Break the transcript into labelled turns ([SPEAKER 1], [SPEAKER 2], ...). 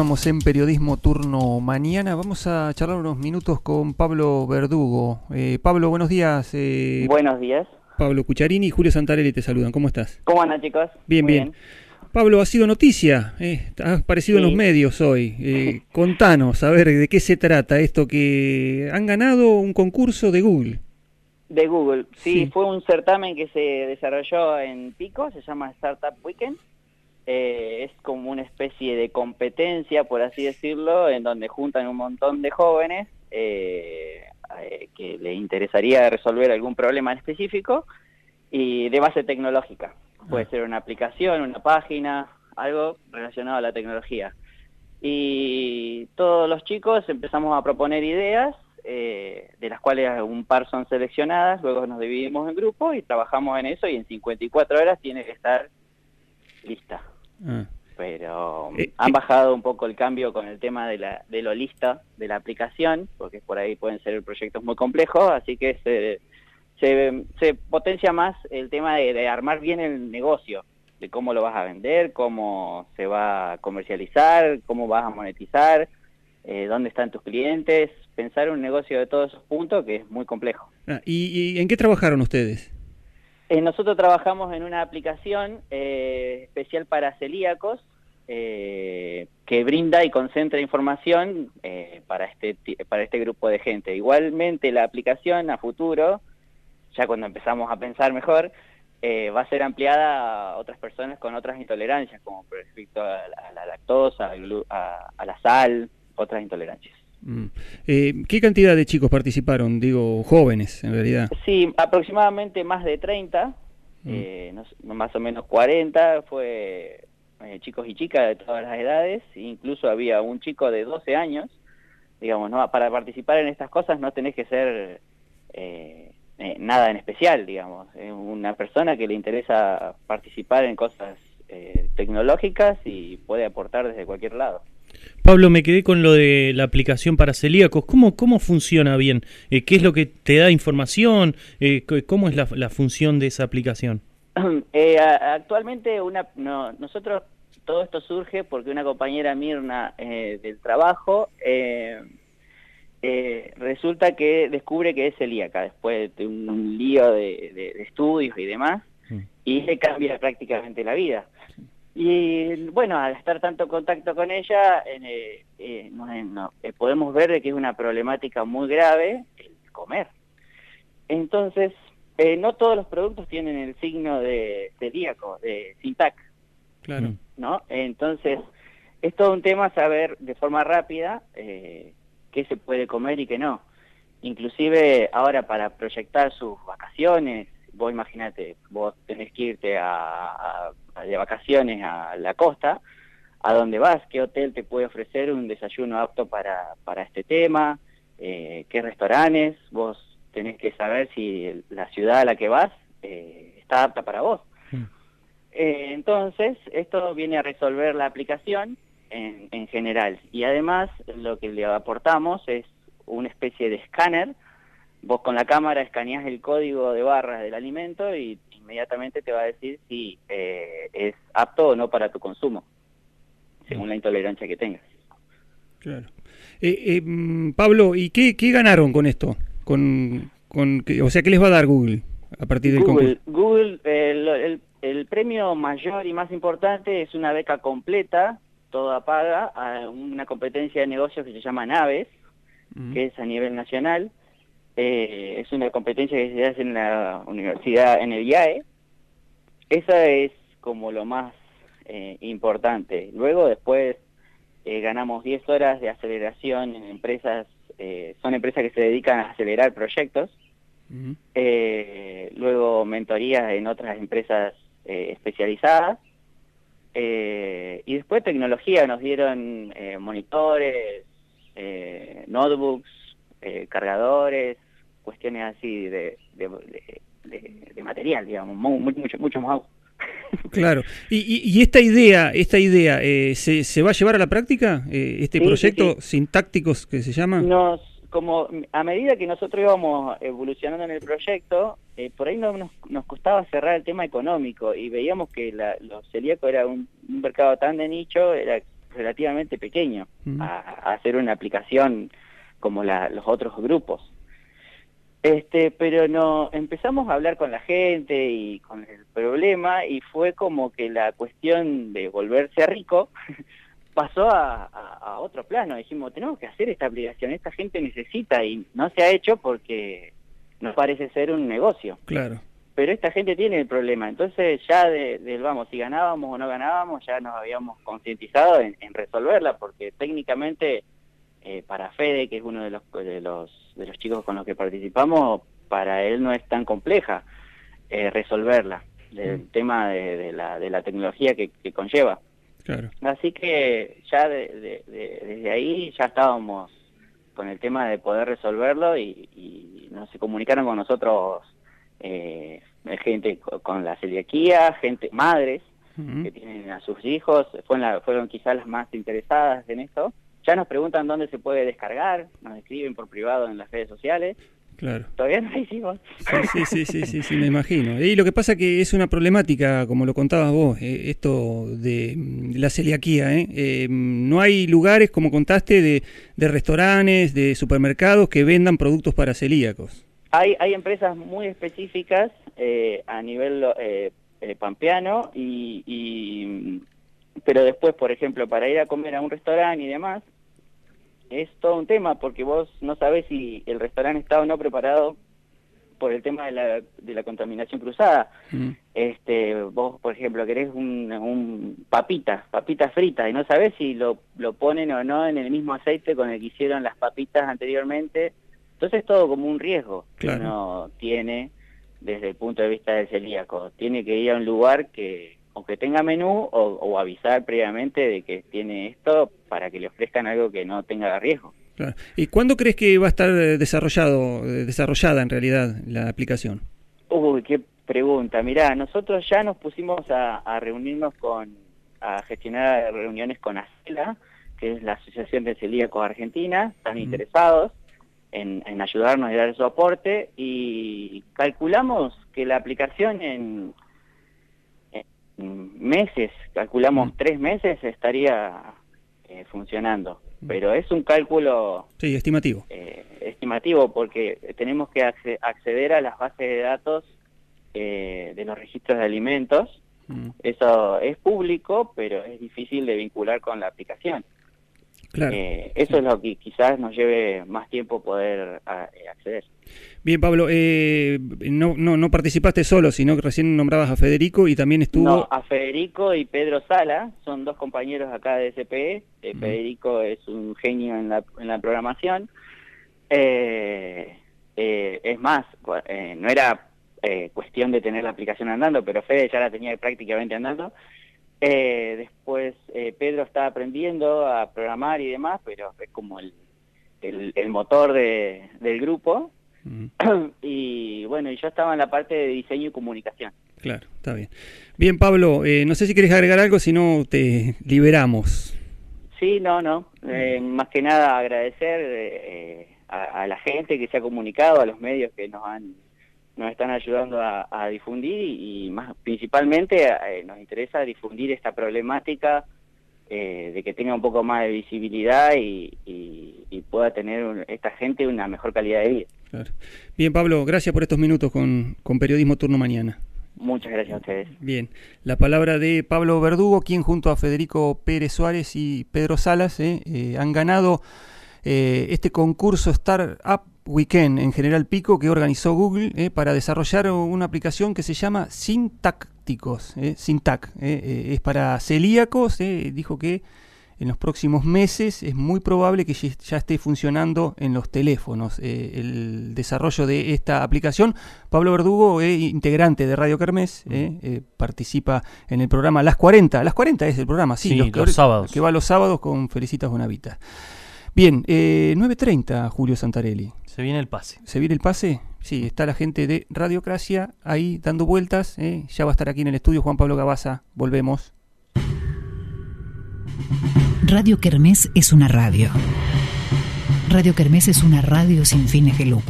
[SPEAKER 1] Continuamos en Periodismo Turno Mañana. Vamos a charlar unos minutos con Pablo Verdugo. Pablo, buenos días.
[SPEAKER 2] Buenos días.
[SPEAKER 1] Pablo Cucharini y Julio Santarelli te saludan. ¿Cómo estás?
[SPEAKER 2] ¿Cómo andan, chicos?
[SPEAKER 1] Bien,
[SPEAKER 2] Muy
[SPEAKER 1] bien. Pablo, ha sido noticia, ha aparecido en los medios hoy. Contanos, a ver, ¿de qué se trata esto que han ganado un concurso de Google?
[SPEAKER 2] De Google, sí,
[SPEAKER 1] Sí.
[SPEAKER 2] fue un certamen que se desarrolló en Pico, se llama Startup Weekend. Es como una especie de competencia, por así decirlo, en donde juntan un montón de jóvenes que les interesaría resolver algún problema en específico y de base tecnológica. Puede ser una aplicación, una página, algo relacionado a la tecnología. Y todos los chicos empezamos a proponer ideas, de las cuales un par son seleccionadas, luego nos dividimos en grupos y trabajamos en eso y en 54 horas tiene que estar lista. Pero han bajado un poco el cambio con el tema de lo lista de la aplicación, porque por ahí pueden ser proyectos muy complejos, así que se potencia más el tema de armar bien el negocio, de cómo lo vas a vender, cómo se va a comercializar, cómo vas a monetizar, dónde están tus clientes, pensar un negocio de todos esos puntos que es muy complejo.
[SPEAKER 1] ¿Y en qué trabajaron ustedes?
[SPEAKER 2] Nosotros trabajamos en una aplicación especial para celíacos que brinda y concentra información para este grupo de gente. Igualmente la aplicación a futuro, ya cuando empezamos a pensar mejor, va a ser ampliada a otras personas con otras intolerancias, como por ejemplo a la lactosa, a la sal, otras intolerancias.
[SPEAKER 1] ¿Qué cantidad de chicos participaron? Digo, jóvenes, en realidad.
[SPEAKER 2] Sí, aproximadamente más de 30, más o menos 40, fue chicos y chicas de todas las edades, incluso había un chico de 12 años, digamos, ¿no? Para participar en estas cosas no tenés que ser nada en especial, digamos, es una persona que le interesa participar en cosas tecnológicas y puede aportar desde cualquier lado.
[SPEAKER 3] Pablo, me quedé con lo de la aplicación para celíacos. ¿Cómo funciona bien? ¿Qué es lo que te da información? ¿Cómo es la función de esa aplicación?
[SPEAKER 2] Actualmente nosotros, todo esto surge porque una compañera Mirna del trabajo resulta que descubre que es celíaca después de un lío de estudios y demás, y le cambia prácticamente la vida. Y bueno, al estar tanto contacto con ella, podemos ver que es una problemática muy grave el comer. Entonces, no todos los productos tienen el signo de celíaco, de SINTAC.
[SPEAKER 1] Claro.
[SPEAKER 2] ¿No? Entonces, es todo un tema saber de forma rápida qué se puede comer y qué no. Inclusive ahora para proyectar sus vacaciones, vos imagínate, vos tenés que irte de vacaciones a la costa, a dónde vas, qué hotel te puede ofrecer un desayuno apto para este tema, qué restaurantes, vos tenés que saber si la ciudad a la que vas está apta para vos. Entonces, esto viene a resolver la aplicación en general, y además lo que le aportamos es una especie de escáner. Vos con la cámara escaneás el código de barras del alimento y inmediatamente te va a decir si es apto o no para tu consumo, según la intolerancia que tengas.
[SPEAKER 1] Claro. Pablo, ¿y qué ganaron con esto? O sea, ¿qué les va a dar Google a partir del concurso?
[SPEAKER 2] Google, el premio mayor y más importante es una beca completa, toda paga, a una competencia de negocios que se llama Naves, que es a nivel nacional. Es una competencia que se hace en la universidad, en el IAE. Esa es como lo más importante. Luego después ganamos 10 horas de aceleración en empresas, son empresas que se dedican a acelerar proyectos. Luego mentorías en otras empresas especializadas. Y después tecnología, nos dieron monitores, notebooks, cargadores, cuestiones así de material, digamos, mucho más.
[SPEAKER 1] Claro. ¿Y esta idea se va a llevar a la práctica? ¿Este proyecto sintácticos que se llama?
[SPEAKER 2] Como a medida que nosotros íbamos evolucionando en el proyecto, por ahí nos costaba cerrar el tema económico y veíamos que los celíacos era un mercado tan de nicho, era relativamente pequeño a hacer una aplicación como los otros grupos. Pero no empezamos a hablar con la gente y con el problema, y fue como que la cuestión de volverse rico pasó a otro plano. Dijimos, tenemos que hacer esta aplicación, esta gente necesita, y no se ha hecho porque no parece ser un negocio.
[SPEAKER 1] Claro.
[SPEAKER 2] Pero esta gente tiene el problema. Entonces ya vamos, si ganábamos o no ganábamos, ya nos habíamos concientizado en resolverla, porque técnicamente para Fede, que es uno de los chicos con los que participamos, para él no es tan compleja resolverla, el tema de la tecnología que conlleva.
[SPEAKER 1] Claro.
[SPEAKER 2] Así que ya desde ahí ya estábamos con el tema de poder resolverlo, y no se comunicaron con nosotros gente con la celiaquía, madres que tienen a sus hijos, fueron quizás las más interesadas en esto. Ya nos preguntan dónde se puede descargar, nos escriben por privado en las redes sociales.
[SPEAKER 1] Claro.
[SPEAKER 2] Todavía no lo hicimos.
[SPEAKER 1] Sí, me imagino. Y lo que pasa que es una problemática, como lo contabas vos, esto de la celiaquía. No hay lugares, como contaste, de restaurantes, de supermercados que vendan productos para celíacos.
[SPEAKER 2] Hay empresas muy específicas a nivel pampeano, pero después, por ejemplo, para ir a comer a un restaurante y demás, es todo un tema, porque vos no sabés si el restaurante está o no preparado por el tema de la contaminación cruzada. Vos, por ejemplo, querés un papitas fritas, y no sabés si lo ponen o no en el mismo aceite con el que hicieron las papitas anteriormente. Entonces es todo como un riesgo que uno tiene desde el punto de vista del celíaco. Tiene que ir a un lugar que o que tenga menú o avisar previamente de que tiene esto, para que le ofrezcan algo que no tenga riesgo.
[SPEAKER 1] Claro. ¿Y cuándo crees que va a estar desarrollada en realidad la aplicación?
[SPEAKER 2] Uy, qué pregunta. Mirá, nosotros ya nos pusimos a reunirnos a gestionar reuniones con ACELA, que es la Asociación de Celíacos Argentina. Están interesados en ayudarnos y dar soporte, y calculamos que la aplicación en meses, calculamos 3 meses, estaría funcionando. Pero es un cálculo
[SPEAKER 1] estimativo.
[SPEAKER 2] Estimativo, porque tenemos que acceder a las bases de datos de los registros de alimentos. Eso es público, pero es difícil de vincular con la aplicación.
[SPEAKER 1] Claro.
[SPEAKER 2] Eso es lo que quizás nos lleve más tiempo poder acceder.
[SPEAKER 1] Bien, Pablo, no participaste solo, sino que recién nombrabas a Federico y también estuvo...
[SPEAKER 2] No, a Federico y Pedro Sala, son 2 compañeros acá de SPE. Federico es un genio en la programación. Es más, no era cuestión de tener la aplicación andando, pero Fede ya la tenía prácticamente andando. Después Pedro está aprendiendo a programar y demás, pero es como el motor del grupo. Y bueno, y yo estaba en la parte de diseño y comunicación.
[SPEAKER 1] Claro, está bien. Bien, Pablo, no sé si querés agregar algo, si no te liberamos.
[SPEAKER 2] Sí, no. Más que nada agradecer a la gente que se ha comunicado, a los medios que nos están ayudando a difundir, y más principalmente nos interesa difundir esta problemática, de que tenga un poco más de visibilidad y pueda tener esta gente una mejor calidad de vida.
[SPEAKER 1] Claro. Bien, Pablo, gracias por estos minutos con Periodismo Turno Mañana.
[SPEAKER 2] Muchas gracias a ustedes.
[SPEAKER 1] Bien, la palabra de Pablo Verdugo, quien junto a Federico Pérez Suárez y Pedro Salas han ganado este concurso Startup Weekend en General Pico que organizó Google para desarrollar una aplicación que se llama Sintácticos. Sintac, es para celíacos. Dijo que en los próximos meses es muy probable que ya esté funcionando en los teléfonos el desarrollo de esta aplicación. Pablo Verdugo, integrante de Radio Kermés, participa en el programa Las 40. Las 40 es el programa, sí,
[SPEAKER 3] los sábados.
[SPEAKER 1] Que va los sábados con Felicitas Bonavita. Bien, 9:30, Julio Santarelli.
[SPEAKER 3] Se viene el pase.
[SPEAKER 1] ¿Se viene el pase? Sí, está la gente de Radiocracia ahí dando vueltas. Ya va a estar aquí en el estudio Juan Pablo Cabaza. Volvemos.
[SPEAKER 4] Radio Kermés es una radio. Radio Kermés es una radio sin fines de lucro.